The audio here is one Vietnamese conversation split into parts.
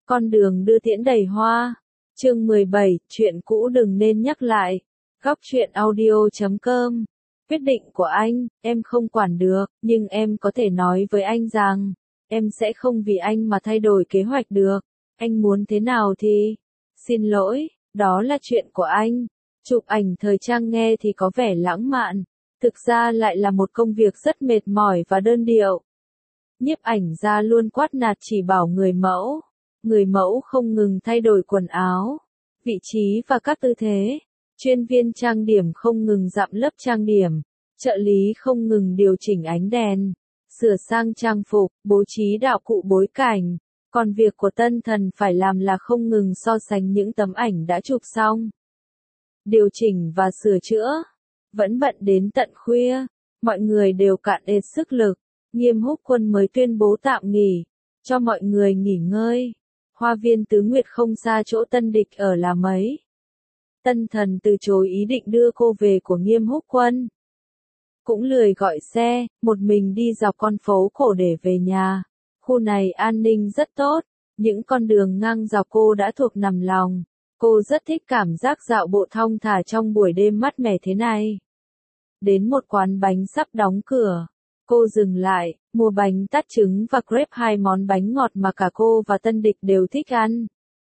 Con đường đưa tiễn đầy hoa. Chương 17, chuyện cũ đừng nên nhắc lại. Góc truyện audio.com. Quyết định của anh, em không quản được, nhưng em có thể nói với anh rằng, em sẽ không vì anh mà thay đổi kế hoạch được. Anh muốn thế nào thì... Xin lỗi, đó là chuyện của anh. Chụp ảnh thời trang nghe thì có vẻ lãng mạn, thực ra lại là một công việc rất mệt mỏi và đơn điệu. Nhiếp ảnh gia luôn quát nạt chỉ bảo người mẫu. Người mẫu không ngừng thay đổi quần áo, vị trí và các tư thế. Chuyên viên trang điểm không ngừng dặm lớp trang điểm. Trợ lý không ngừng điều chỉnh ánh đèn, sửa sang trang phục, bố trí đạo cụ bối cảnh. Còn việc của tân thần phải làm là không ngừng so sánh những tấm ảnh đã chụp xong, điều chỉnh và sửa chữa. Vẫn bận đến tận khuya, mọi người đều cạn kiệt sức lực. Nghiêm Húc Quân mới tuyên bố tạm nghỉ, cho mọi người nghỉ ngơi. Hoa viên Tứ Nguyệt không xa chỗ Tân Địch ở là mấy. Tân thần từ chối ý định đưa cô về của Nghiêm Húc Quân. Cũng lười gọi xe, một mình đi dọc con phố cổ để về nhà. Khu này an ninh rất tốt, những con đường ngang dọc cô đã thuộc nằm lòng. Cô rất thích cảm giác dạo bộ thong thả trong buổi đêm mát mẻ thế này. Đến một quán bánh sắp đóng cửa, cô dừng lại, mua bánh tart trứng và crepe, hai món bánh ngọt mà cả cô và Tân Địch đều thích ăn.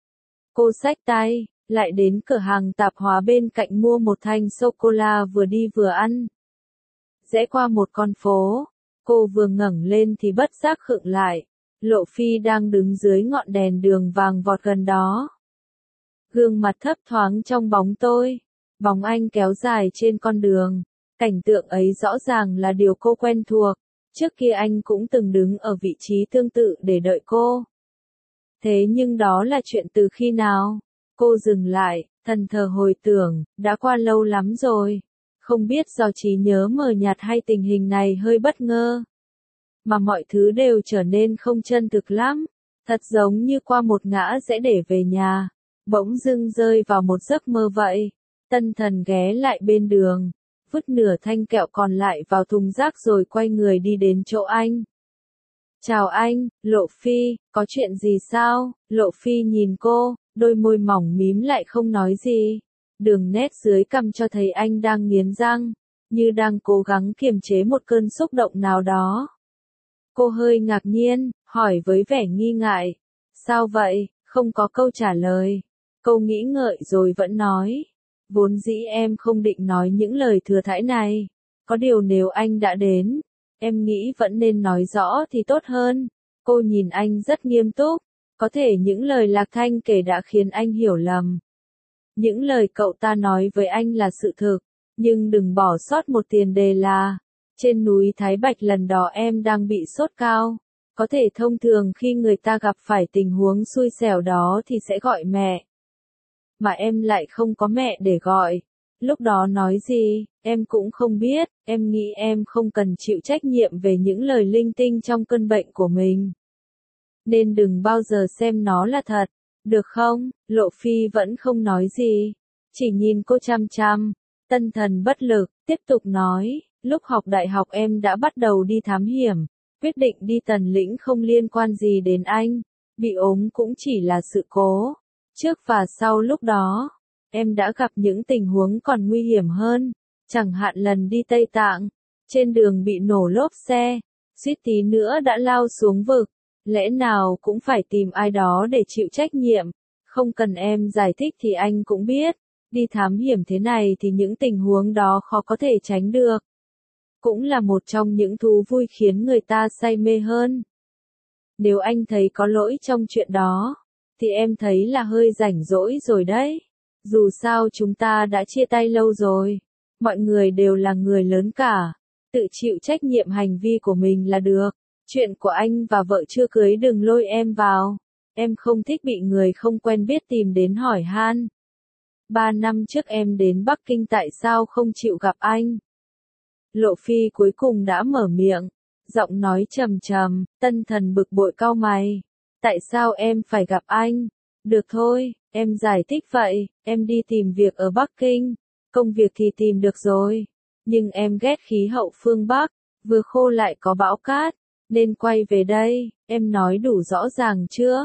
Cô xách tay, lại đến cửa hàng tạp hóa bên cạnh mua một thanh sô-cô-la vừa đi vừa ăn. Rẽ qua một con phố, cô vừa ngẩng lên thì bất giác khựng lại. Lộ Phi đang đứng dưới ngọn đèn đường vàng vọt gần đó. Gương mặt thấp thoáng trong bóng tối, bóng anh kéo dài trên con đường. Cảnh tượng ấy rõ ràng là điều cô quen thuộc. Trước kia anh cũng từng đứng ở vị trí tương tự để đợi cô. Thế nhưng đó là chuyện từ khi nào? Cô dừng lại, thần thờ hồi tưởng, đã qua lâu lắm rồi. Không biết do trí nhớ mờ nhạt hay tình hình này hơi bất ngờ, mà mọi thứ đều trở nên không chân thực lắm. Thật giống như qua một ngã rẽ để về nhà, bỗng dưng rơi vào một giấc mơ vậy. Tân thần ghé lại bên đường, vứt nửa thanh kẹo còn lại vào thùng rác rồi quay người đi đến chỗ anh. Chào anh, Lộ Phi, có chuyện gì sao? Lộ Phi nhìn cô, đôi môi mỏng mím lại không nói gì. Đường nét dưới cằm cho thấy anh đang nghiến răng, như đang cố gắng kiềm chế một cơn xúc động nào đó. Cô hơi ngạc nhiên, hỏi với vẻ nghi ngại. Sao vậy? Không có câu trả lời. Cô nghĩ ngợi rồi vẫn nói. Vốn dĩ em không định nói những lời thừa thãi này. Có điều nếu anh đã đến, em nghĩ vẫn nên nói rõ thì tốt hơn. Cô nhìn anh rất nghiêm túc. Có thể những lời Lạc Thanh kể đã khiến anh hiểu lầm. Những lời cậu ta nói với anh là sự thực. Nhưng đừng bỏ sót một tiền đề là, trên núi Thái Bạch lần đó em đang bị sốt cao. Có thể thông thường khi người ta gặp phải tình huống xui xẻo đó thì sẽ gọi mẹ. Mà em lại không có mẹ để gọi. Lúc đó nói gì, em cũng không biết. Em nghĩ em không cần chịu trách nhiệm về những lời linh tinh trong cơn bệnh của mình. Nên đừng bao giờ xem nó là thật, được không? Lộ Phi vẫn không nói gì, chỉ nhìn cô chăm chăm. Tân thần bất lực, tiếp tục nói, lúc học đại học em đã bắt đầu đi thám hiểm. Quyết định đi Tần Lĩnh không liên quan gì đến anh. Bị ốm cũng chỉ là sự cố. Trước và sau lúc đó, em đã gặp những tình huống còn nguy hiểm hơn. Chẳng hạn lần đi Tây Tạng, trên đường bị nổ lốp xe, suýt tí nữa đã lao xuống vực. Lẽ nào cũng phải tìm ai đó để chịu trách nhiệm. Không cần em giải thích thì anh cũng biết. Đi thám hiểm thế này thì những tình huống đó khó có thể tránh được. Cũng là một trong những thú vui khiến người ta say mê hơn. Nếu anh thấy có lỗi trong chuyện đó, thì em thấy là hơi rảnh rỗi rồi đấy. Dù sao chúng ta đã chia tay lâu rồi. Mọi người đều là người lớn cả. Tự chịu trách nhiệm hành vi của mình là được. Chuyện của anh và vợ chưa cưới đừng lôi em vào. Em không thích bị người không quen biết tìm đến hỏi han. 3 năm trước em đến Bắc Kinh tại sao không chịu gặp anh? Lộ Phi cuối cùng đã mở miệng, giọng nói trầm trầm. Tân thần bực bội cau mày. Tại sao em phải gặp anh? Được thôi, em giải thích vậy. Em đi tìm việc ở Bắc Kinh. Công việc thì tìm được rồi. Nhưng em ghét khí hậu phương Bắc. Vừa khô lại có bão cát. Nên quay về đây. Em nói đủ rõ ràng chưa?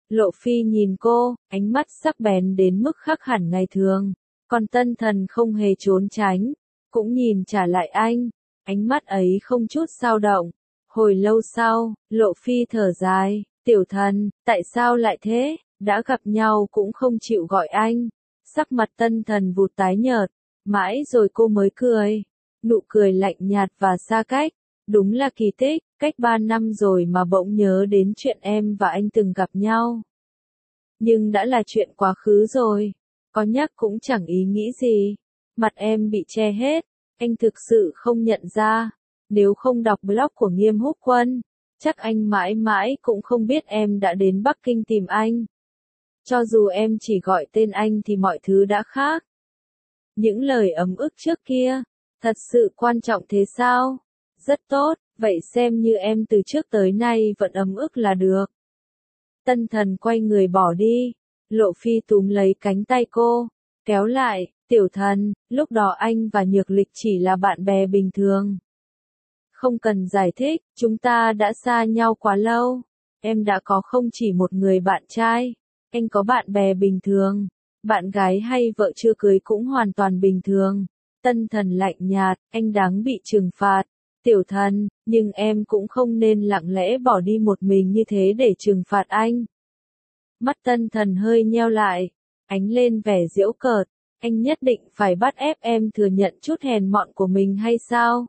Lộ Phi nhìn cô, ánh mắt sắc bén đến mức khác hẳn ngày thường. Còn Tân Thần không hề trốn tránh, cũng nhìn trả lại anh. Ánh mắt ấy không chút dao động. Hồi lâu sau, Lộ Phi thở dài, tiểu thần, tại sao lại thế, đã gặp nhau cũng không chịu gọi anh. Sắc mặt Tân Thần vụt tái nhợt, mãi rồi cô mới cười. Nụ cười lạnh nhạt và xa cách. Đúng là kỳ tích, cách 3 năm rồi mà bỗng nhớ đến chuyện em và anh từng gặp nhau. Nhưng đã là chuyện quá khứ rồi, có nhắc cũng chẳng ý nghĩ gì. Mặt em bị che hết, anh thực sự không nhận ra. Nếu không đọc blog của Nghiêm Húc Quân, chắc anh mãi mãi cũng không biết em đã đến Bắc Kinh tìm anh. Cho dù em chỉ gọi tên anh thì mọi thứ đã khác. Những lời ấm ức trước kia, thật sự quan trọng thế sao? Rất tốt, vậy xem như em từ trước tới nay vẫn ấm ức là được. Tân Thần quay người bỏ đi, Lộ Phi túm lấy cánh tay cô, kéo lại, tiểu thần, lúc đó anh và Nhược Lịch chỉ là bạn bè bình thường. Không cần giải thích, chúng ta đã xa nhau quá lâu. Em đã có không chỉ một người bạn trai, anh có bạn bè bình thường, bạn gái hay vợ chưa cưới cũng hoàn toàn bình thường. Tân Thần lạnh nhạt, anh đáng bị trừng phạt. Tiểu thần, nhưng em cũng không nên lặng lẽ bỏ đi một mình như thế để trừng phạt anh. Mắt Tân Thần hơi nheo lại, ánh lên vẻ giễu cợt, anh nhất định phải bắt ép em thừa nhận chút hèn mọn của mình hay sao?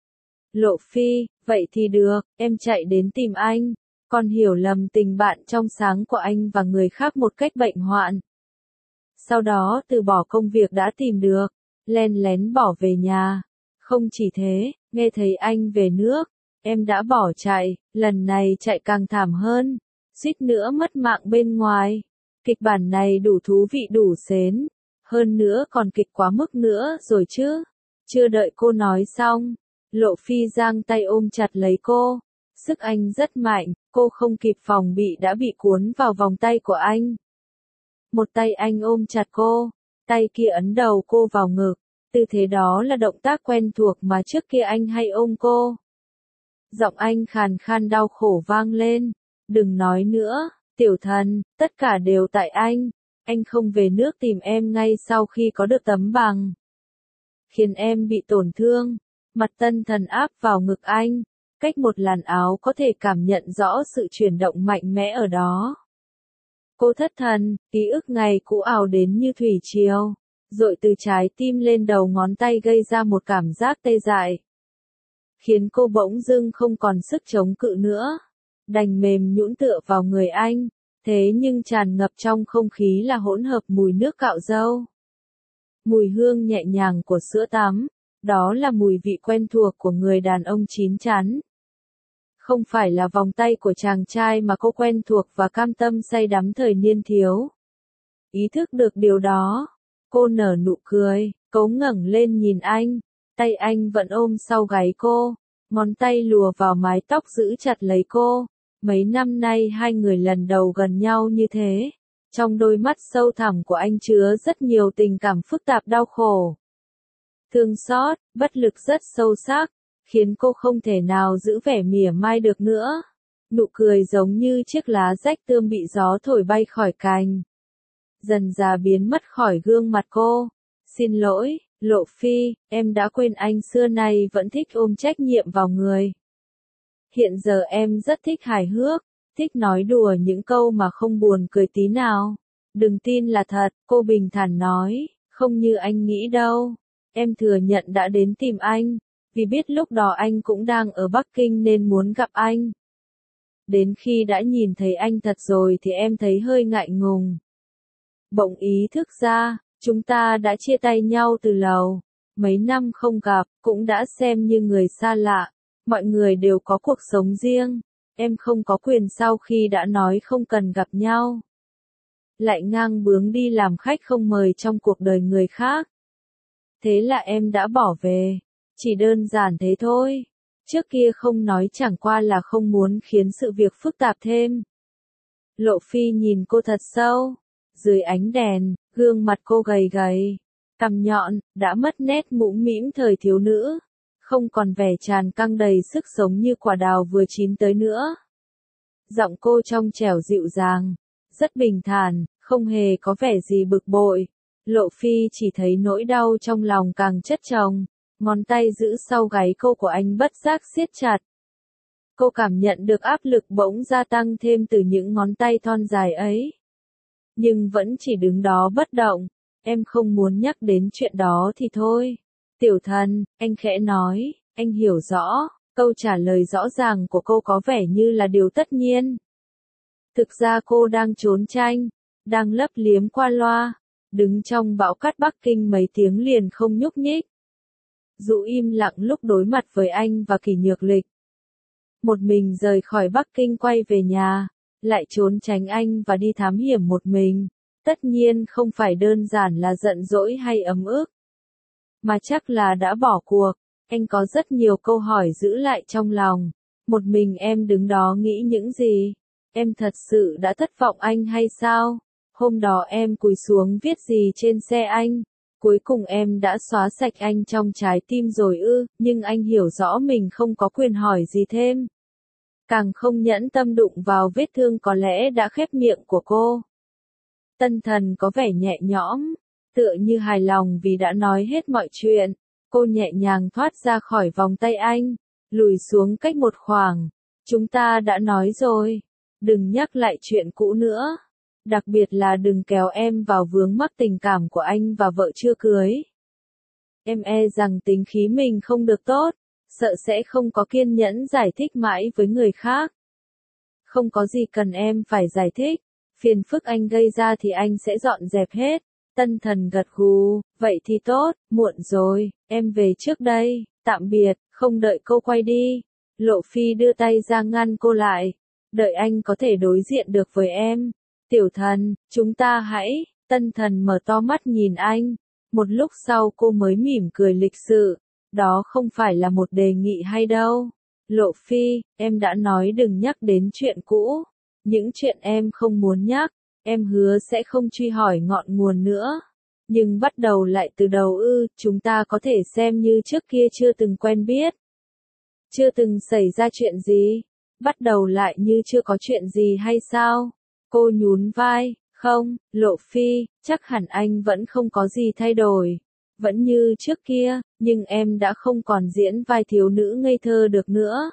Lộ Phi, vậy thì được, em chạy đến tìm anh, còn hiểu lầm tình bạn trong sáng của anh và người khác một cách bệnh hoạn. Sau đó từ bỏ công việc đã tìm được, len lén bỏ về nhà. Không chỉ thế, nghe thấy anh về nước, em đã bỏ chạy, lần này chạy càng thảm hơn, suýt nữa mất mạng bên ngoài. Kịch bản này đủ thú vị đủ sến, hơn nữa còn kịch quá mức nữa rồi chứ. Chưa đợi cô nói xong, Lộ Phi giang tay ôm chặt lấy cô, sức anh rất mạnh, cô không kịp phòng bị đã bị cuốn vào vòng tay của anh. Một tay anh ôm chặt cô, tay kia ấn đầu cô vào ngực. Tư thế đó là động tác quen thuộc mà trước kia anh hay ôm cô. Giọng anh khàn khan đau khổ vang lên. Đừng nói nữa, tiểu thần, tất cả đều tại anh. Anh không về nước tìm em ngay sau khi có được tấm bằng. Khiến em bị tổn thương. Mặt Tân Thần áp vào ngực anh. Cách một làn áo có thể cảm nhận rõ sự chuyển động mạnh mẽ ở đó. Cô thất thần, ký ức ngày cũ ào đến như thủy triều. Dội từ trái tim lên đầu ngón tay gây ra một cảm giác tê dại. Khiến cô bỗng dưng không còn sức chống cự nữa. Đành mềm nhũn tựa vào người anh. Thế nhưng tràn ngập trong không khí là hỗn hợp mùi nước cạo râu. Mùi hương nhẹ nhàng của sữa tắm. Đó là mùi vị quen thuộc của người đàn ông chín chắn. Không phải là vòng tay của chàng trai mà cô quen thuộc và cam tâm say đắm thời niên thiếu. Ý thức được điều đó. Cô nở nụ cười, cố ngẩng lên nhìn anh, tay anh vẫn ôm sau gáy cô, ngón tay lùa vào mái tóc giữ chặt lấy cô. Mấy năm nay hai người lần đầu gần nhau như thế, trong đôi mắt sâu thẳm của anh chứa rất nhiều tình cảm phức tạp đau khổ. Thương xót, bất lực rất sâu sắc, khiến cô không thể nào giữ vẻ mỉa mai được nữa. Nụ cười giống như chiếc lá rách tươm bị gió thổi bay khỏi cành. Dần dà biến mất khỏi gương mặt cô. Xin lỗi, Lộ Phi, em đã quên anh xưa nay vẫn thích ôm trách nhiệm vào người. Hiện giờ em rất thích hài hước, thích nói đùa những câu mà không buồn cười tí nào. Đừng tin là thật, cô bình thản nói, không như anh nghĩ đâu. Em thừa nhận đã đến tìm anh, vì biết lúc đó anh cũng đang ở Bắc Kinh nên muốn gặp anh. Đến khi đã nhìn thấy anh thật rồi thì em thấy hơi ngại ngùng. Bỗng ý thức ra, chúng ta đã chia tay nhau từ lâu. Mấy năm không gặp, cũng đã xem như người xa lạ. Mọi người đều có cuộc sống riêng. Em không có quyền sau khi đã nói không cần gặp nhau. Lại ngang bướng đi làm khách không mời trong cuộc đời người khác. Thế là em đã bỏ về. Chỉ đơn giản thế thôi. Trước kia không nói chẳng qua là không muốn khiến sự việc phức tạp thêm. Lộ Phi nhìn cô thật sâu. Dưới ánh đèn, gương mặt cô gầy gầy, cằm nhọn, đã mất nét mũm mĩm thời thiếu nữ. Không còn vẻ tràn căng đầy sức sống như quả đào vừa chín tới nữa. Giọng cô trong trẻo dịu dàng, rất bình thản, không hề có vẻ gì bực bội. Lộ Phi chỉ thấy nỗi đau trong lòng càng chất chồng, ngón tay giữ sau gáy cô của anh bất giác siết chặt. Cô cảm nhận được áp lực bỗng gia tăng thêm từ những ngón tay thon dài ấy. Nhưng vẫn chỉ đứng đó bất động, em không muốn nhắc đến chuyện đó thì thôi. Tiểu thần, anh khẽ nói, anh hiểu rõ, câu trả lời rõ ràng của cô có vẻ như là điều tất nhiên. Thực ra cô đang trốn tranh, đang lấp liếm qua loa, đứng trong bão cát Bắc Kinh mấy tiếng liền không nhúc nhích. Dụ im lặng lúc đối mặt với anh và Kỷ Nhược Lịch. Một mình rời khỏi Bắc Kinh quay về nhà, lại trốn tránh anh và đi thám hiểm một mình. Tất nhiên không phải đơn giản là giận dỗi hay ấm ức, mà chắc là đã bỏ cuộc. Anh có rất nhiều câu hỏi giữ lại trong lòng. Một mình em đứng đó nghĩ những gì? Em thật sự đã thất vọng anh hay sao? Hôm đó em cúi xuống viết gì trên xe anh? Cuối cùng em đã xóa sạch anh trong trái tim rồi ư? Nhưng anh hiểu rõ mình không có quyền hỏi gì thêm. Càng không nhẫn tâm đụng vào vết thương có lẽ đã khép miệng của cô. Tân Thần có vẻ nhẹ nhõm, tựa như hài lòng vì đã nói hết mọi chuyện. Cô nhẹ nhàng thoát ra khỏi vòng tay anh, lùi xuống cách một khoảng. Chúng ta đã nói rồi, đừng nhắc lại chuyện cũ nữa. Đặc biệt là đừng kéo em vào vướng mắc tình cảm của anh và vợ chưa cưới. Em e rằng tính khí mình không được tốt, sợ sẽ không có kiên nhẫn giải thích mãi với người khác. Không có gì cần em phải giải thích, phiền phức anh gây ra thì anh sẽ dọn dẹp hết. Tân Thần gật gù, vậy thì tốt, muộn rồi, em về trước đây, tạm biệt. Không đợi cô quay đi, Lộ Phi đưa tay ra ngăn cô lại, đợi anh có thể đối diện được với em. Tiểu thần, chúng ta hãy. Tân Thần mở to mắt nhìn anh, một lúc sau cô mới mỉm cười lịch sự, đó không phải là một đề nghị hay đâu. Lộ Phi, em đã nói đừng nhắc đến chuyện cũ, những chuyện em không muốn nhắc. Em hứa sẽ không truy hỏi ngọn nguồn nữa. Nhưng bắt đầu lại từ đầu ư? Chúng ta có thể xem như trước kia chưa từng quen biết. Chưa từng xảy ra chuyện gì. Bắt đầu lại như chưa có chuyện gì hay sao? Cô nhún vai, không, Lộ Phi, chắc hẳn anh vẫn không có gì thay đổi. Vẫn như trước kia, nhưng em đã không còn diễn vai thiếu nữ ngây thơ được nữa.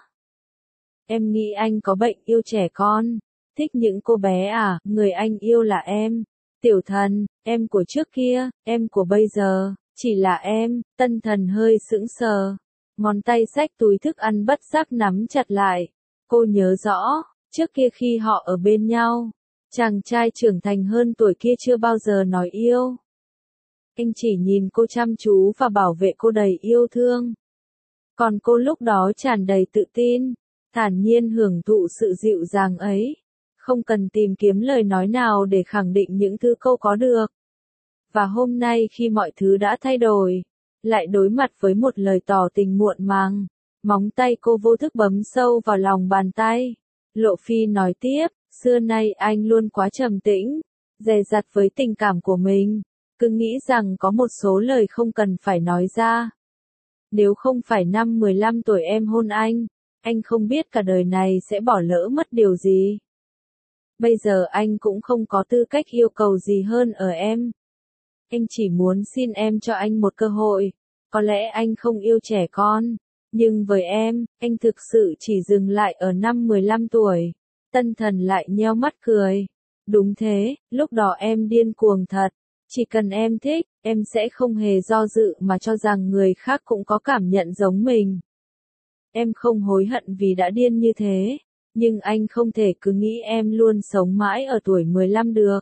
Em nghĩ anh có bệnh yêu trẻ con. Thích những cô bé à? Người anh yêu là em. Tiểu thần, em của trước kia, em của bây giờ, chỉ là em. Tân Thần hơi sững sờ, ngón tay xách túi thức ăn bất giác nắm chặt lại. Cô nhớ rõ, trước kia khi họ ở bên nhau, chàng trai trưởng thành hơn tuổi kia chưa bao giờ nói yêu. Anh chỉ nhìn cô chăm chú và bảo vệ cô đầy yêu thương. Còn cô lúc đó tràn đầy tự tin, thản nhiên hưởng thụ sự dịu dàng ấy. Không cần tìm kiếm lời nói nào để khẳng định những thứ cô có được. Và hôm nay khi mọi thứ đã thay đổi, lại đối mặt với một lời tỏ tình muộn màng, móng tay cô vô thức bấm sâu vào lòng bàn tay. Lộ Phi nói tiếp, xưa nay anh luôn quá trầm tĩnh, dè dặt với tình cảm của mình, cứ nghĩ rằng có một số lời không cần phải nói ra. Nếu không phải năm 15 tuổi em hôn anh không biết cả đời này sẽ bỏ lỡ mất điều gì. Bây giờ anh cũng không có tư cách yêu cầu gì hơn ở em. Anh chỉ muốn xin em cho anh một cơ hội. Có lẽ anh không yêu trẻ con, nhưng với em, anh thực sự chỉ dừng lại ở năm 15 tuổi. Tân Thần lại nheo mắt cười. Đúng thế, lúc đó em điên cuồng thật. Chỉ cần em thích, em sẽ không hề do dự mà cho rằng người khác cũng có cảm nhận giống mình. Em không hối hận vì đã điên như thế. Nhưng anh không thể cứ nghĩ em luôn sống mãi ở tuổi 15 được.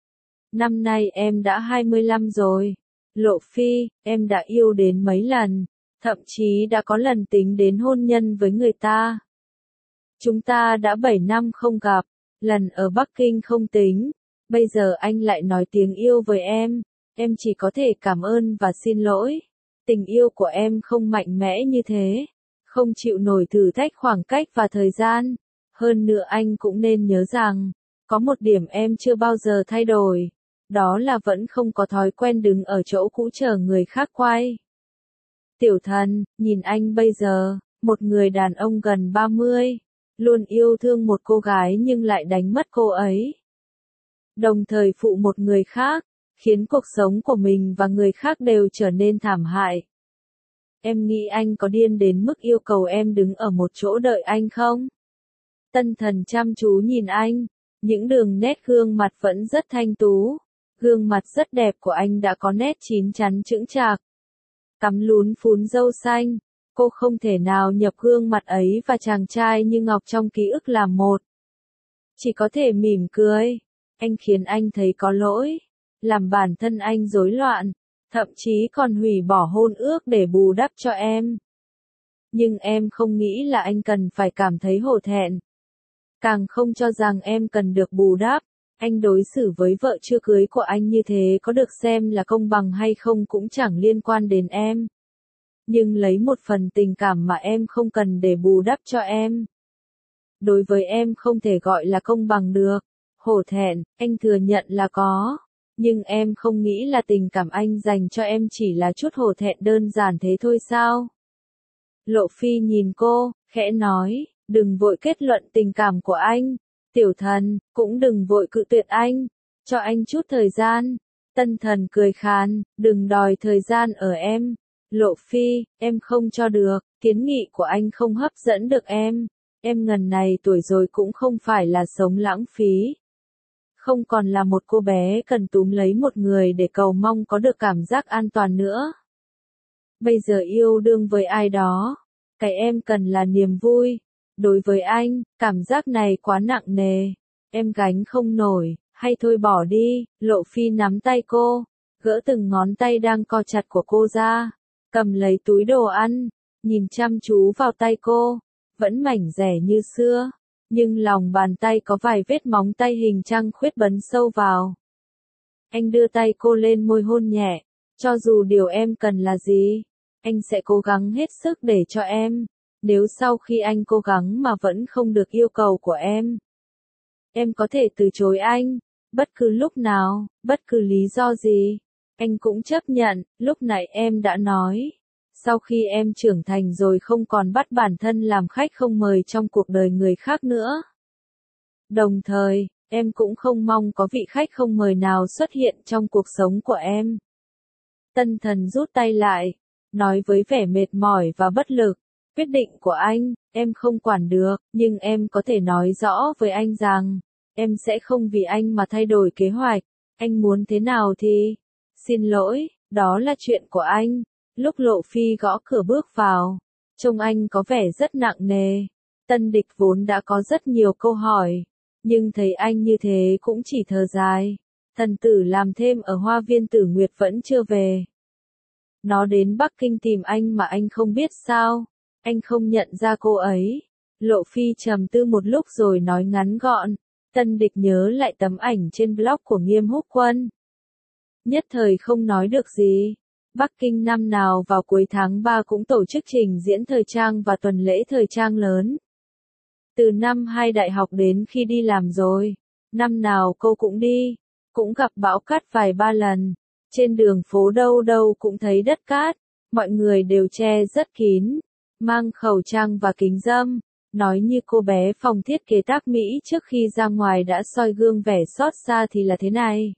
Năm nay em đã 25 rồi. Lộ Phi, em đã yêu đến mấy lần, thậm chí đã có lần tính đến hôn nhân với người ta. Chúng ta đã 7 năm không gặp, lần ở Bắc Kinh không tính. Bây giờ anh lại nói tiếng yêu với em chỉ có thể cảm ơn và xin lỗi. Tình yêu của em không mạnh mẽ như thế, không chịu nổi thử thách khoảng cách và thời gian. Hơn nữa anh cũng nên nhớ rằng, có một điểm em chưa bao giờ thay đổi, đó là vẫn không có thói quen đứng ở chỗ cũ chờ người khác quay. Tiểu thần, nhìn anh bây giờ, một người đàn ông gần 30, luôn yêu thương một cô gái nhưng lại đánh mất cô ấy. đồng thời phụ một người khác, khiến cuộc sống của mình và người khác đều trở nên thảm hại. Em nghĩ anh có điên đến mức yêu cầu em đứng ở một chỗ đợi anh không? Tân Thần chăm chú nhìn anh, những đường nét gương mặt vẫn rất thanh tú. Gương mặt rất đẹp của anh đã có nét chín chắn chững chạc. Cắm lún phún râu xanh, cô không thể nào nhập gương mặt ấy và chàng trai như ngọc trong ký ức làm một. Chỉ có thể mỉm cười. Anh khiến anh thấy có lỗi, làm bản thân anh rối loạn, thậm chí còn hủy bỏ hôn ước để bù đắp cho em. Nhưng em không nghĩ là anh cần phải cảm thấy hổ thẹn. Càng không cho rằng em cần được bù đắp. Anh đối xử với vợ chưa cưới của anh như thế có được xem là công bằng hay không cũng chẳng liên quan đến em. Nhưng lấy một phần tình cảm mà em không cần để bù đắp cho em. Đối với em không thể gọi là công bằng được. Hổ thẹn, anh thừa nhận là có. Nhưng em không nghĩ là tình cảm anh dành cho em chỉ là chút hổ thẹn đơn giản thế thôi sao? Lộ Phi nhìn cô, khẽ nói, đừng vội kết luận tình cảm của anh. Tiểu Thần, cũng đừng vội cự tuyệt anh. Cho anh chút thời gian. Tân Thần cười khàn, đừng đòi thời gian ở em. Lộ Phi, em không cho được, kiến nghị của anh không hấp dẫn được em. Em ngần này tuổi rồi cũng không phải là sống lãng phí. Không còn là một cô bé cần túm lấy một người để cầu mong có được cảm giác an toàn nữa. Bây giờ yêu đương với ai đó, cái em cần là niềm vui. Đối với anh, cảm giác này quá nặng nề. Em gánh không nổi, hay thôi bỏ đi. Lộ Phi nắm tay cô, gỡ từng ngón tay đang co chặt của cô ra, cầm lấy túi đồ ăn, nhìn chăm chú vào tay cô, vẫn mảnh dẻ như xưa, nhưng lòng bàn tay có vài vết móng tay hình trăng khuyết bấn sâu vào. Anh đưa tay cô lên môi hôn nhẹ, cho dù điều em cần là gì, anh sẽ cố gắng hết sức để cho em. Nếu sau khi anh cố gắng mà vẫn không được yêu cầu của em có thể từ chối anh, bất cứ lúc nào, bất cứ lý do gì, anh cũng chấp nhận. Lúc nãy em đã nói, sau khi em trưởng thành rồi không còn bắt bản thân làm khách không mời trong cuộc đời người khác nữa. Đồng thời, em cũng không mong có vị khách không mời nào xuất hiện trong cuộc sống của em. Tân Thần rút tay lại, nói với vẻ mệt mỏi và bất lực. Quyết định của anh, em không quản được, nhưng em có thể nói rõ với anh rằng, em sẽ không vì anh mà thay đổi kế hoạch. Anh muốn thế nào thì, xin lỗi, đó là chuyện của anh. Lúc Lộ Phi gõ cửa bước vào, trông anh có vẻ rất nặng nề. Tân Địch vốn đã có rất nhiều câu hỏi, nhưng thấy anh như thế cũng chỉ thở dài. Thần tử làm thêm ở Hoa Viên Tử Nguyệt vẫn chưa về. Nó đến Bắc Kinh tìm anh mà anh không biết sao? Anh không nhận ra cô ấy. Lộ Phi trầm tư một lúc rồi nói ngắn gọn. Tân Địch nhớ lại tấm ảnh trên blog của Nghiêm Húc Quân. Nhất thời không nói được gì. Bắc Kinh năm nào vào cuối tháng 3 cũng tổ chức trình diễn thời trang và tuần lễ thời trang lớn. Từ năm 2 đại học đến khi đi làm rồi, năm nào cô cũng đi, cũng gặp bão cát vài ba lần. Trên đường phố đâu đâu cũng thấy đất cát, mọi người đều che rất kín, mang khẩu trang và kính râm, nói như cô bé phòng thiết kế tác Mỹ trước khi ra ngoài đã soi gương vẻ xót xa thì là thế này.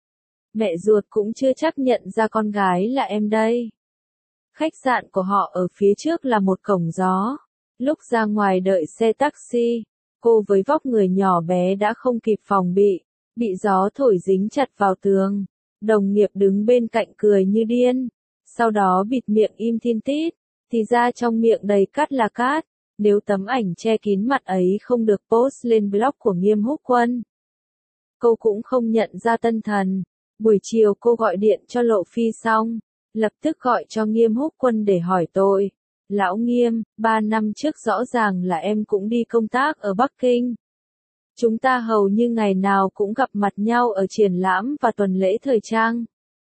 Mẹ ruột cũng chưa chắc nhận ra con gái là em đây. Khách sạn của họ ở phía trước là một cổng gió. Lúc ra ngoài đợi xe taxi, cô với vóc người nhỏ bé đã không kịp phòng bị gió thổi dính chặt vào tường. Đồng nghiệp đứng bên cạnh cười như điên, sau đó bịt miệng im thin tít, thì ra trong miệng đầy cát là cát. Nếu tấm ảnh che kín mặt ấy không được post lên blog của Nghiêm Húc Quân, cô cũng không nhận ra Tân Thần. Buổi chiều cô gọi điện cho Lộ Phi xong, lập tức gọi cho Nghiêm Húc Quân để hỏi tội. Lão Nghiêm, 3 năm trước rõ ràng là em cũng đi công tác ở Bắc Kinh. Chúng ta hầu như ngày nào cũng gặp mặt nhau ở triển lãm và tuần lễ thời trang.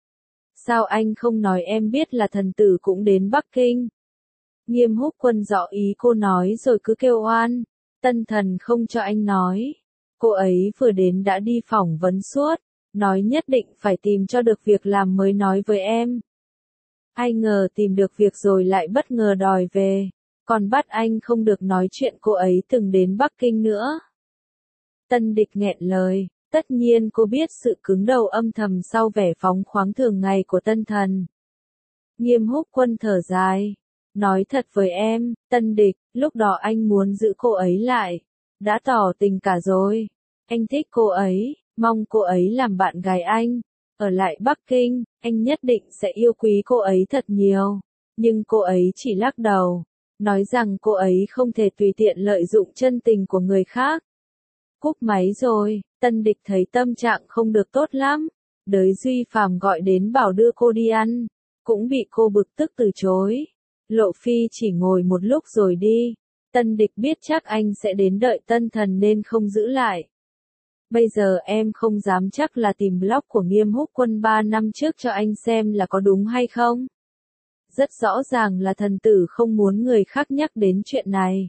Sao anh không nói em biết là thần tử cũng đến Bắc Kinh? Nghiêm Húc Quân rõ ý cô nói rồi cứ kêu oan. Tân Thần không cho anh nói. Cô ấy vừa đến đã đi phỏng vấn suốt, nói nhất định phải tìm cho được việc làm mới nói với em. Ai ngờ tìm được việc rồi lại bất ngờ đòi về, còn bắt anh không được nói chuyện cô ấy từng đến Bắc Kinh nữa. Tân Địch nghẹn lời, Tất nhiên cô biết sự cứng đầu âm thầm sau vẻ phóng khoáng thường ngày của Tân Thần. Nghiêm Húc Quân thở dài. Nói thật với em, Tân Địch, lúc đó anh muốn giữ cô ấy lại. Đã tỏ tình cả rồi. Anh thích cô ấy, mong cô ấy làm bạn gái anh. Ở lại Bắc Kinh, anh nhất định sẽ yêu quý cô ấy thật nhiều. Nhưng cô ấy chỉ lắc đầu. Nói rằng cô ấy không thể tùy tiện lợi dụng chân tình của người khác. Cúp máy rồi, Tân Địch thấy tâm trạng không được tốt lắm. Đới Duy Phàm gọi đến bảo đưa cô đi ăn. Cũng bị cô bực tức từ chối. Lộ Phi chỉ ngồi một lúc rồi đi. Tân Địch biết chắc anh sẽ đến đợi Tân Thần nên không giữ lại. Bây giờ em không dám chắc là tìm blog của Nghiêm Húc Quân 3 năm trước cho anh xem là có đúng hay không. Rất rõ ràng là thần tử không muốn người khác nhắc đến chuyện này.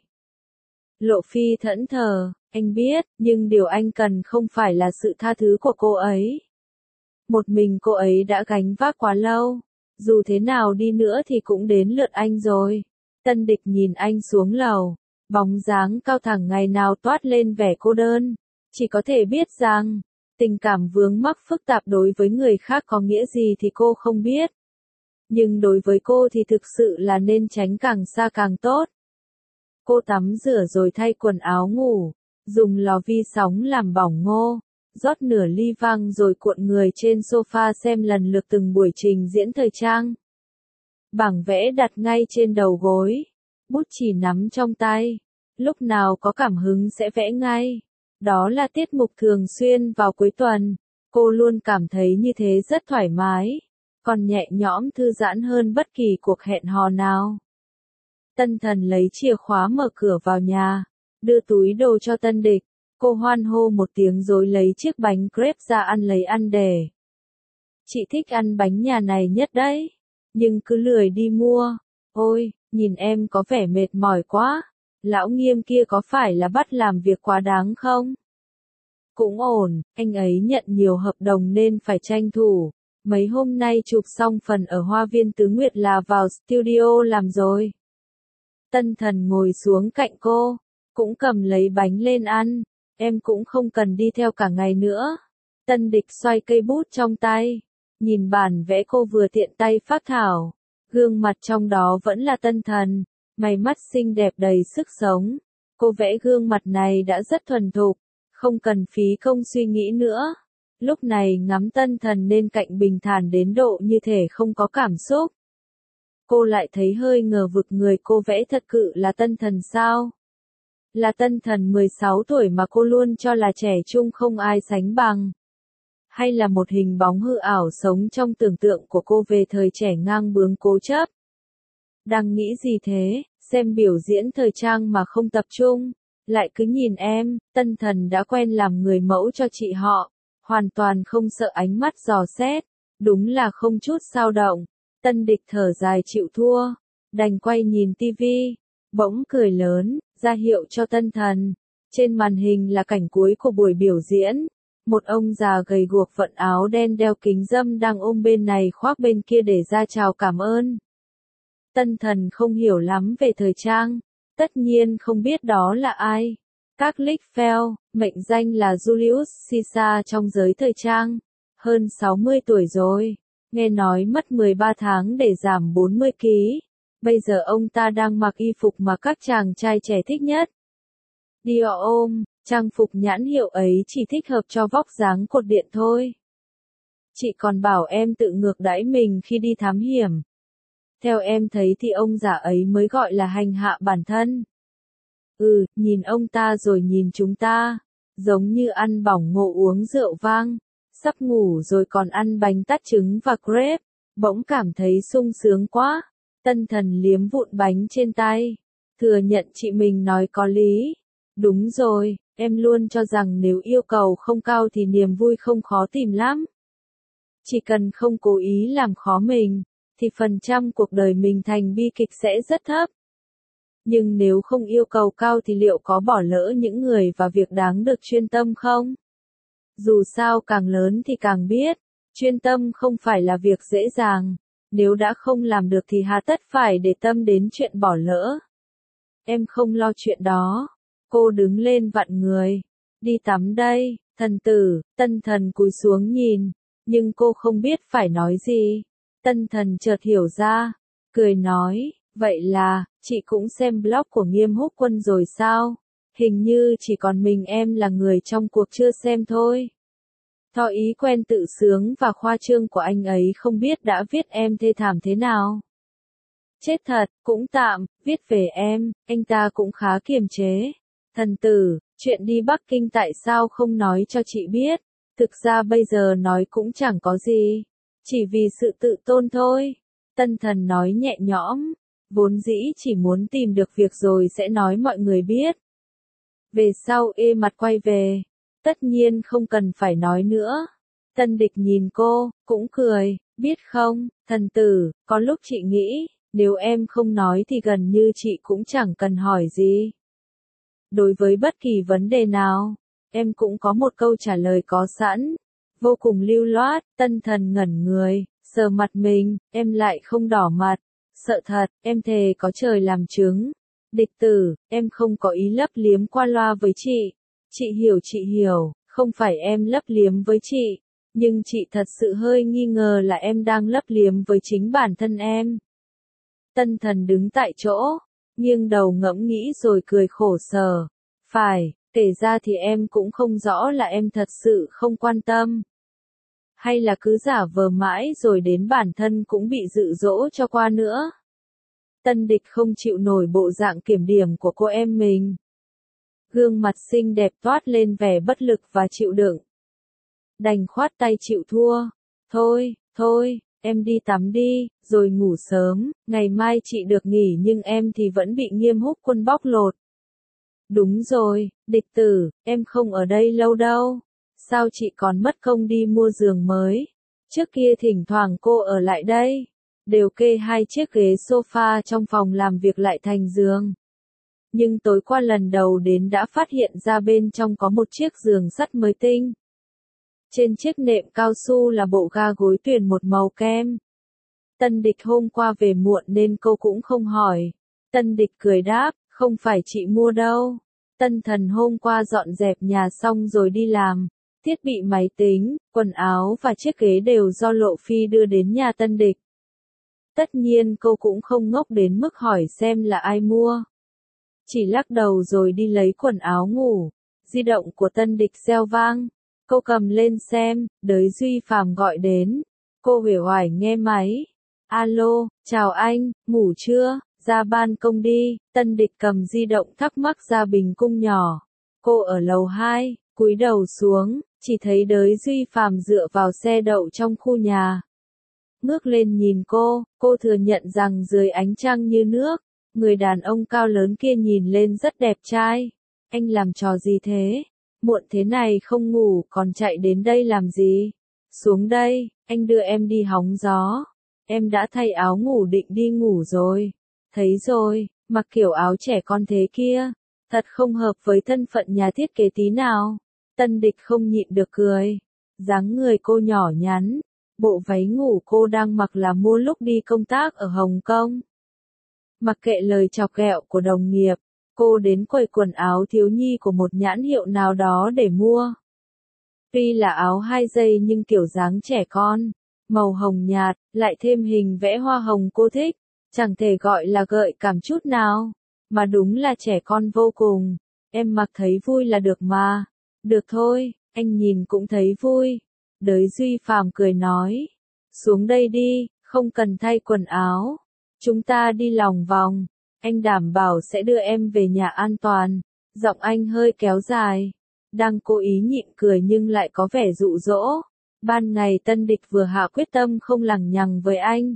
Lộ Phi thẫn thờ, anh biết, nhưng điều anh cần không phải là sự tha thứ của cô ấy. Một mình cô ấy đã gánh vác quá lâu. Dù thế nào đi nữa thì cũng đến lượt anh rồi. Tân Địch nhìn anh xuống lầu. Bóng dáng cao thẳng ngày nào toát lên vẻ cô đơn. Chỉ có thể biết rằng, tình cảm vướng mắc phức tạp đối với người khác có nghĩa gì thì cô không biết. Nhưng đối với cô thì thực sự là nên tránh càng xa càng tốt. Cô tắm rửa rồi thay quần áo ngủ, dùng lò vi sóng làm bỏng ngô, rót nửa ly vang rồi cuộn người trên sofa xem lần lượt từng buổi trình diễn thời trang. Bảng vẽ đặt ngay trên đầu gối, bút chì nắm trong tay, lúc nào có cảm hứng sẽ vẽ ngay. Đó là tiết mục thường xuyên vào cuối tuần, cô luôn cảm thấy như thế rất thoải mái, còn nhẹ nhõm thư giãn hơn bất kỳ cuộc hẹn hò nào. Tân Thần lấy chìa khóa mở cửa vào nhà, đưa túi đồ cho Tân Địch, cô hoan hô một tiếng rồi lấy chiếc bánh crepe ra ăn lấy ăn để. Chị thích ăn bánh nhà này nhất đấy, nhưng cứ lười đi mua. Ôi, nhìn em có vẻ mệt mỏi quá, lão Nghiêm kia có phải là bắt làm việc quá đáng không? Cũng ổn, anh ấy nhận nhiều hợp đồng nên phải tranh thủ. Mấy hôm nay chụp xong phần ở Hoa viên Tứ Nguyệt là vào studio làm rồi. Tân Thần ngồi xuống cạnh cô, cũng cầm lấy bánh lên ăn. Em cũng không cần đi theo cả ngày nữa. Tân Địch xoay cây bút trong tay, nhìn bản vẽ cô vừa tiện tay phác thảo. Gương mặt trong đó vẫn là Tân Thần, mày mắt xinh đẹp đầy sức sống. Cô vẽ gương mặt này đã rất thuần thục, không cần phí công suy nghĩ nữa. Lúc này ngắm Tân Thần nên cạnh bình thản đến độ như thể không có cảm xúc. Cô lại thấy hơi ngờ vực, người cô vẽ thật cự là Tân Thần sao? Là Tân Thần 16 tuổi mà cô luôn cho là trẻ trung không ai sánh bằng. Hay là một hình bóng hư ảo sống trong tưởng tượng của cô về thời trẻ ngang bướng cố chấp? Đang nghĩ gì thế, xem biểu diễn thời trang mà không tập trung, lại cứ nhìn em. Tân Thần đã quen làm người mẫu cho chị họ, hoàn toàn không sợ ánh mắt dò xét, đúng là không chút xao động. Tân Địch thở dài chịu thua, đành quay nhìn tivi, bỗng cười lớn, ra hiệu cho Tân Thần. Trên màn hình là cảnh cuối của buổi biểu diễn. Một ông già gầy guộc vận áo đen đeo kính râm đang ôm bên này khoác bên kia để ra chào cảm ơn. Tân Thần không hiểu lắm về thời trang, tất nhiên không biết đó là ai. Các Lichfeld, mệnh danh là Julius Caesar trong giới thời trang, hơn 60 tuổi rồi, nghe nói mất 13 tháng để giảm 40 kg. Bây giờ ông ta đang mặc y phục mà các chàng trai trẻ thích nhất. Dior ôm, trang phục nhãn hiệu ấy chỉ thích hợp cho vóc dáng cột điện thôi. Chị còn bảo em tự ngược đãi mình khi đi thám hiểm. Theo em thấy thì ông già ấy mới gọi là hành hạ bản thân. Nhìn ông ta rồi nhìn chúng ta, giống như ăn bỏng ngô uống rượu vang, sắp ngủ rồi còn ăn bánh tát trứng và crepe, bỗng cảm thấy sung sướng quá. Tân Thần liếm vụn bánh trên tay, thừa nhận chị mình nói có lý. Đúng rồi, em luôn cho rằng nếu yêu cầu không cao thì niềm vui không khó tìm lắm. Chỉ cần không cố ý làm khó mình, thì phần trăm cuộc đời mình thành bi kịch sẽ rất thấp. Nhưng nếu không yêu cầu cao thì liệu có bỏ lỡ những người và việc đáng được chuyên tâm không? Dù sao càng lớn thì càng biết, chuyên tâm không phải là việc dễ dàng. Nếu đã không làm được thì hà tất phải để tâm đến chuyện bỏ lỡ. Em không lo chuyện đó. Cô đứng lên vặn người. đi tắm đây, thần tử. Tân Thần cúi xuống nhìn, nhưng cô không biết phải nói gì. Tân Thần chợt hiểu ra, cười nói, vậy là, chị cũng xem blog của Nghiêm Húc Quân rồi sao? Hình như chỉ còn mình em là người trong cuộc chưa xem thôi. Thọ ý quen tự sướng và khoa trương của anh ấy không biết đã viết em thê thảm thế nào. Chết thật, cũng tạm, viết về em, anh ta cũng khá kiềm chế. Thần tử, chuyện đi Bắc Kinh tại sao không nói cho chị biết? Thực ra bây giờ nói cũng chẳng có gì. Chỉ vì sự tự tôn thôi. Tân Thần nói nhẹ nhõm. Vốn dĩ chỉ muốn tìm được việc rồi sẽ nói mọi người biết. Về sau ê mặt quay về. Tất nhiên không cần phải nói nữa. Tân Địch nhìn cô, cũng cười, biết không, thần tử, có lúc chị nghĩ, nếu em không nói thì gần như chị cũng chẳng cần hỏi gì. Đối với bất kỳ vấn đề nào, em cũng có một câu trả lời có sẵn. Vô cùng lưu loát, Tân Thần ngẩn người, sờ mặt mình, em lại không đỏ mặt. Sợ thật, em thề có trời làm chứng. Địch tử, em không có ý lấp liếm qua loa với chị. Chị hiểu, không phải em lấp liếm với chị. Nhưng chị thật sự hơi nghi ngờ là em đang lấp liếm với chính bản thân em. Tân Thần đứng tại chỗ, nghiêng đầu ngẫm nghĩ rồi cười khổ sở. Phải, kể ra thì em cũng không rõ là em thật sự không quan tâm. Hay là cứ giả vờ mãi rồi đến bản thân cũng bị dụ dỗ cho qua nữa. Tân Địch không chịu nổi bộ dạng kiểm điểm của cô em mình. Gương mặt xinh đẹp toát lên vẻ bất lực và chịu đựng. Đành khoát tay chịu thua. Thôi, em đi tắm đi, rồi ngủ sớm, ngày mai chị được nghỉ nhưng em thì vẫn bị Nghiêm Húc Quân bóc lột. Đúng rồi, địch tử, em không ở đây lâu đâu. Sao chị còn mất công đi mua giường mới? Trước kia thỉnh thoảng cô ở lại đây. Đều kê 2 chiếc ghế sofa trong phòng làm việc lại thành giường. Nhưng tối qua lần đầu đến đã phát hiện ra bên trong có một chiếc giường sắt mới tinh. Trên chiếc nệm cao su là bộ ga gối tuyển một màu kem. Tân Địch hôm qua về muộn nên cô cũng không hỏi. Tân Địch cười đáp, không phải chị mua đâu. Tân Thần hôm qua dọn dẹp nhà xong rồi đi làm. Thiết bị máy tính, quần áo và chiếc ghế đều do Lộ Phi đưa đến nhà Tân Địch. Tất nhiên cô cũng không ngốc đến mức hỏi xem là ai mua. Chỉ lắc đầu rồi đi lấy quần áo ngủ. Di động của Tân Địch reo vang. Cô cầm lên xem, Đới Duy Phàm gọi đến. Cô uể oải nghe máy. Alo, chào anh, ngủ chưa? Ra ban công đi. Tân Địch cầm di động thắc mắc ra bình cung nhỏ. Cô ở lầu 2, cúi đầu xuống, chỉ thấy Đới Duy Phàm dựa vào xe đậu trong khu nhà. Ngước lên nhìn cô thừa nhận rằng dưới ánh trăng như nước, người đàn ông cao lớn kia nhìn lên rất đẹp trai. Anh làm trò gì thế? Muộn thế này không ngủ còn chạy đến đây làm gì? Xuống đây, anh đưa em đi hóng gió. Em đã thay áo ngủ định đi ngủ rồi. Thấy rồi, mặc kiểu áo trẻ con thế kia. Thật không hợp với thân phận nhà thiết kế tí nào. Tân Địch không nhịn được cười. Dáng người cô nhỏ nhắn. Bộ váy ngủ cô đang mặc là mua lúc đi công tác ở Hồng Kông. Mặc kệ lời chọc ghẹo của đồng nghiệp, cô đến quầy quần áo thiếu nhi của một nhãn hiệu nào đó để mua. Tuy là áo 2 giây nhưng kiểu dáng trẻ con, màu hồng nhạt, lại thêm hình vẽ hoa hồng cô thích, chẳng thể gọi là gợi cảm chút nào, mà đúng là trẻ con vô cùng. Em mặc thấy vui là được mà. Được thôi, anh nhìn cũng thấy vui. Đới Duy Phàm cười nói, xuống đây đi, không cần thay quần áo. Chúng ta đi lòng vòng, anh đảm bảo sẽ đưa em về nhà an toàn. Giọng anh hơi kéo dài, đang cố ý nhịn cười nhưng lại có vẻ dụ dỗ. Ban ngày Tân Địch vừa hạ quyết tâm không lằng nhằng với anh.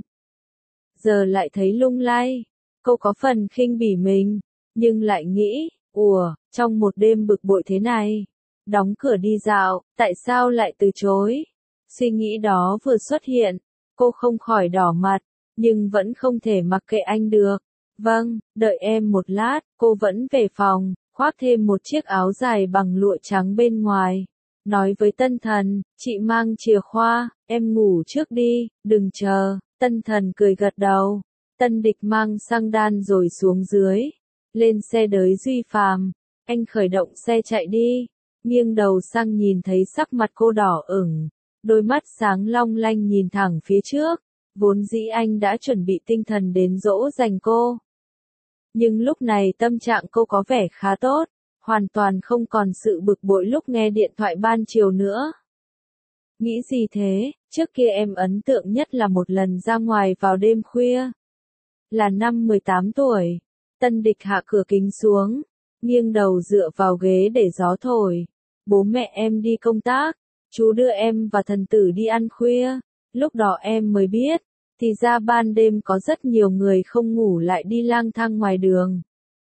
Giờ lại thấy lung lay, cô có phần khinh bỉ mình, nhưng lại nghĩ, trong một đêm bực bội thế này, đóng cửa đi dạo, tại sao lại từ chối? Suy nghĩ đó vừa xuất hiện, cô không khỏi đỏ mặt, nhưng vẫn không thể mặc kệ anh được. Vâng, đợi em một lát, cô vẫn về phòng, khoác thêm một chiếc áo dài bằng lụa trắng bên ngoài. Nói với Tân Thần, chị mang chìa khóa, em ngủ trước đi, đừng chờ. Tân Thần cười gật đầu. Tân Địch mang xăng đan rồi xuống dưới. Lên xe Đới Duy Phàm, anh khởi động xe chạy đi. nghiêng đầu sang nhìn thấy sắc mặt cô đỏ ửng, đôi mắt sáng long lanh nhìn thẳng phía trước, vốn dĩ anh đã chuẩn bị tinh thần đến dỗ dành cô. Nhưng lúc này tâm trạng cô có vẻ khá tốt, hoàn toàn không còn sự bực bội lúc nghe điện thoại ban chiều nữa. Nghĩ gì thế, trước kia em ấn tượng nhất là một lần ra ngoài vào đêm khuya. Là năm 18 tuổi, Tân Địch hạ cửa kính xuống, nghiêng đầu dựa vào ghế để gió thổi. Bố mẹ em đi công tác, chú đưa em và thần tử đi ăn khuya, lúc đó em mới biết, thì ra ban đêm có rất nhiều người không ngủ lại đi lang thang ngoài đường.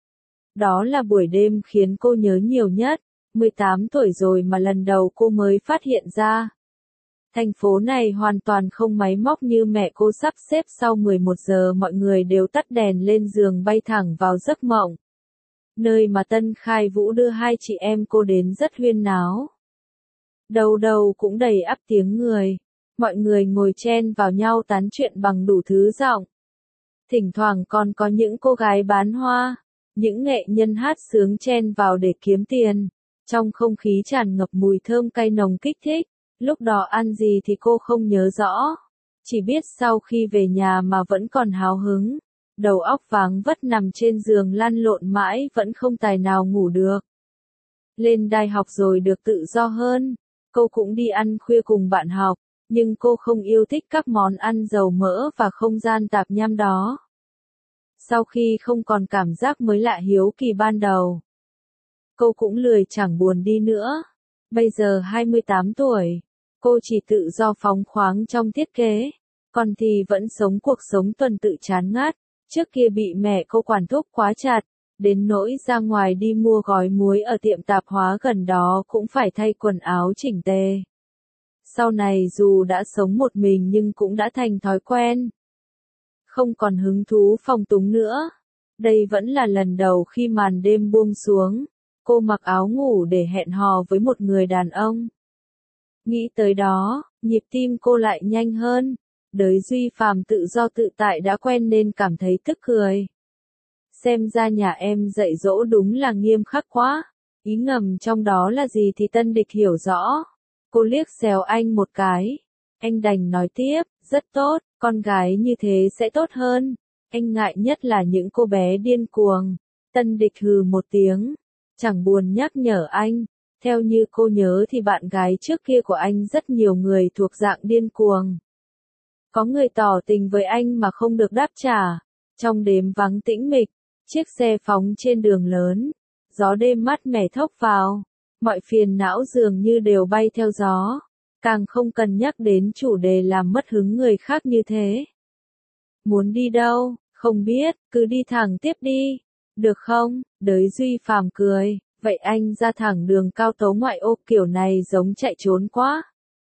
Đó là buổi đêm khiến cô nhớ nhiều nhất, 18 tuổi rồi mà lần đầu cô mới phát hiện ra. Thành phố này hoàn toàn không máy móc như mẹ cô sắp xếp, sau 11 giờ mọi người đều tắt đèn lên giường bay thẳng vào giấc mộng. Nơi mà Tân Khai Vũ đưa hai chị em cô đến rất huyên náo. Đầu đầu cũng đầy ắp tiếng người, mọi người ngồi chen vào nhau tán chuyện bằng đủ thứ giọng. Thỉnh thoảng còn có những cô gái bán hoa, những nghệ nhân hát sướng chen vào để kiếm tiền. Trong không khí tràn ngập mùi thơm cay nồng kích thích. Lúc đó ăn gì thì cô không nhớ rõ, chỉ biết sau khi về nhà mà vẫn còn háo hứng, đầu óc váng vất nằm trên giường lăn lộn mãi vẫn không tài nào ngủ được. Lên đại học rồi được tự do hơn, cô cũng đi ăn khuya cùng bạn học, nhưng cô không yêu thích các món ăn dầu mỡ và không gian tạp nham đó. Sau khi không còn cảm giác mới lạ hiếu kỳ ban đầu, cô cũng lười chẳng buồn đi nữa. Bây giờ 28 tuổi, cô chỉ tự do phóng khoáng trong thiết kế, còn thì vẫn sống cuộc sống tuần tự chán ngắt. Trước kia bị mẹ cô quản thúc quá chặt, đến nỗi ra ngoài đi mua gói muối ở tiệm tạp hóa gần đó cũng phải thay quần áo chỉnh tề. Sau này dù đã sống một mình nhưng cũng đã thành thói quen. Không còn hứng thú phong túng nữa. Đây vẫn là lần đầu khi màn đêm buông xuống, cô mặc áo ngủ để hẹn hò với một người đàn ông. Nghĩ tới đó, nhịp tim cô lại nhanh hơn. Đới Duy Phàm tự do tự tại đã quen nên cảm thấy tức cười. Xem ra nhà em dạy dỗ đúng là nghiêm khắc quá. Ý ngầm trong đó là gì thì Tân Địch hiểu rõ. Cô liếc xéo anh một cái. Anh đành nói tiếp, rất tốt, con gái như thế sẽ tốt hơn. Anh ngại nhất là những cô bé điên cuồng. Tân Địch hừ một tiếng, chẳng buồn nhắc nhở anh. Theo như cô nhớ thì bạn gái trước kia của anh rất nhiều người thuộc dạng điên cuồng. Có người tỏ tình với anh mà không được đáp trả. Trong đêm vắng tĩnh mịch, chiếc xe phóng trên đường lớn, gió đêm mát mẻ thốc vào, mọi phiền não dường như đều bay theo gió, càng không cần nhắc đến chủ đề làm mất hứng người khác như thế. Muốn đi đâu, không biết, cứ đi thẳng tiếp đi, được không? Đới Duy Phàm cười, vậy anh ra thẳng đường cao tốc ngoại ô kiểu này giống chạy trốn quá.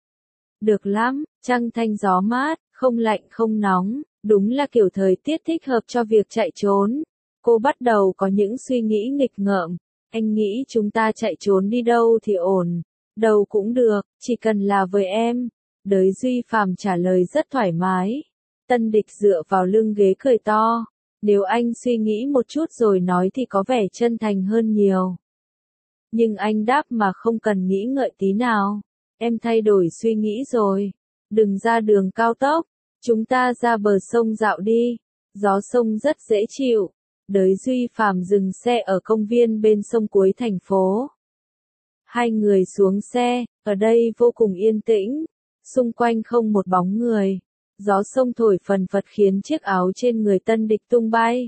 Được lắm, trăng thanh gió mát, không lạnh không nóng, đúng là kiểu thời tiết thích hợp cho việc chạy trốn. Cô bắt đầu có những suy nghĩ nghịch ngợm, anh nghĩ chúng ta chạy trốn đi đâu thì ổn, đâu cũng được, chỉ cần là với em. Đới Duy Phàm trả lời rất thoải mái. Tân Địch dựa vào lưng ghế cười to, nếu anh suy nghĩ một chút rồi nói thì có vẻ chân thành hơn nhiều. Nhưng anh đáp mà không cần nghĩ ngợi tí nào. Em thay đổi suy nghĩ rồi. Đừng ra đường cao tốc. Chúng ta ra bờ sông dạo đi. Gió sông rất dễ chịu. Đới Duy Phàm dừng xe ở công viên bên sông cuối thành phố. Hai người xuống xe. Ở đây vô cùng yên tĩnh. Xung quanh không một bóng người. Gió sông thổi phần phật khiến chiếc áo trên người Tân Địch tung bay.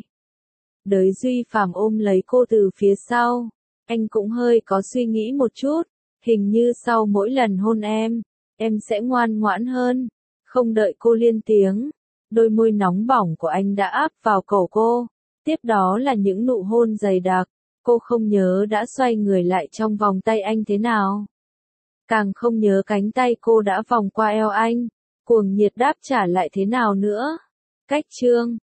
Đới Duy Phàm ôm lấy cô từ phía sau. Anh cũng hơi có suy nghĩ một chút. Hình như sau mỗi lần hôn em sẽ ngoan ngoãn hơn. Không đợi cô lên tiếng, đôi môi nóng bỏng của anh đã áp vào cổ cô. Tiếp đó là những nụ hôn dày đặc. Cô không nhớ đã xoay người lại trong vòng tay anh thế nào. Càng không nhớ cánh tay cô đã vòng qua eo anh. Cuồng nhiệt đáp trả lại thế nào nữa. Cách chương